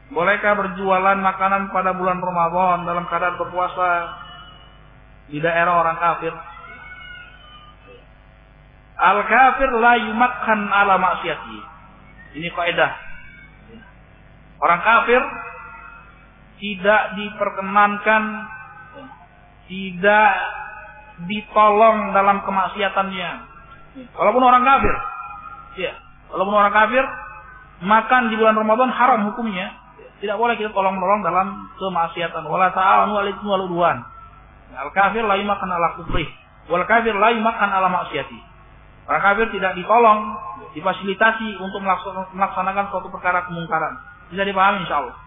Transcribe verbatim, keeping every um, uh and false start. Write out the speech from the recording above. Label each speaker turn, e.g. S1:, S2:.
S1: Bolehkah berjualan makanan pada bulan Ramadan dalam keadaan berpuasa di daerah orang kafir? Al-kafir la yumakkan ala maksiati. Ini kaidah. Orang kafir tidak diperkenankan, tidak ditolong dalam kemaksiatannya. Walaupun orang kafir, ya, walaupun orang kafir, makan di bulan Ramadan haram hukumnya. Tidak boleh kita tolong-menolong dalam kemaksiatan. Wala ta'awanu 'alal itsmi wal 'udwan. Al-kafir la yumakkan ala kufri, wal kafir la yumakkan ala maksiati. Orang kafir tidak ditolong, difasilitasi untuk melaksanakan suatu perkara kemungkaran. Bisa dipahami insyaallah.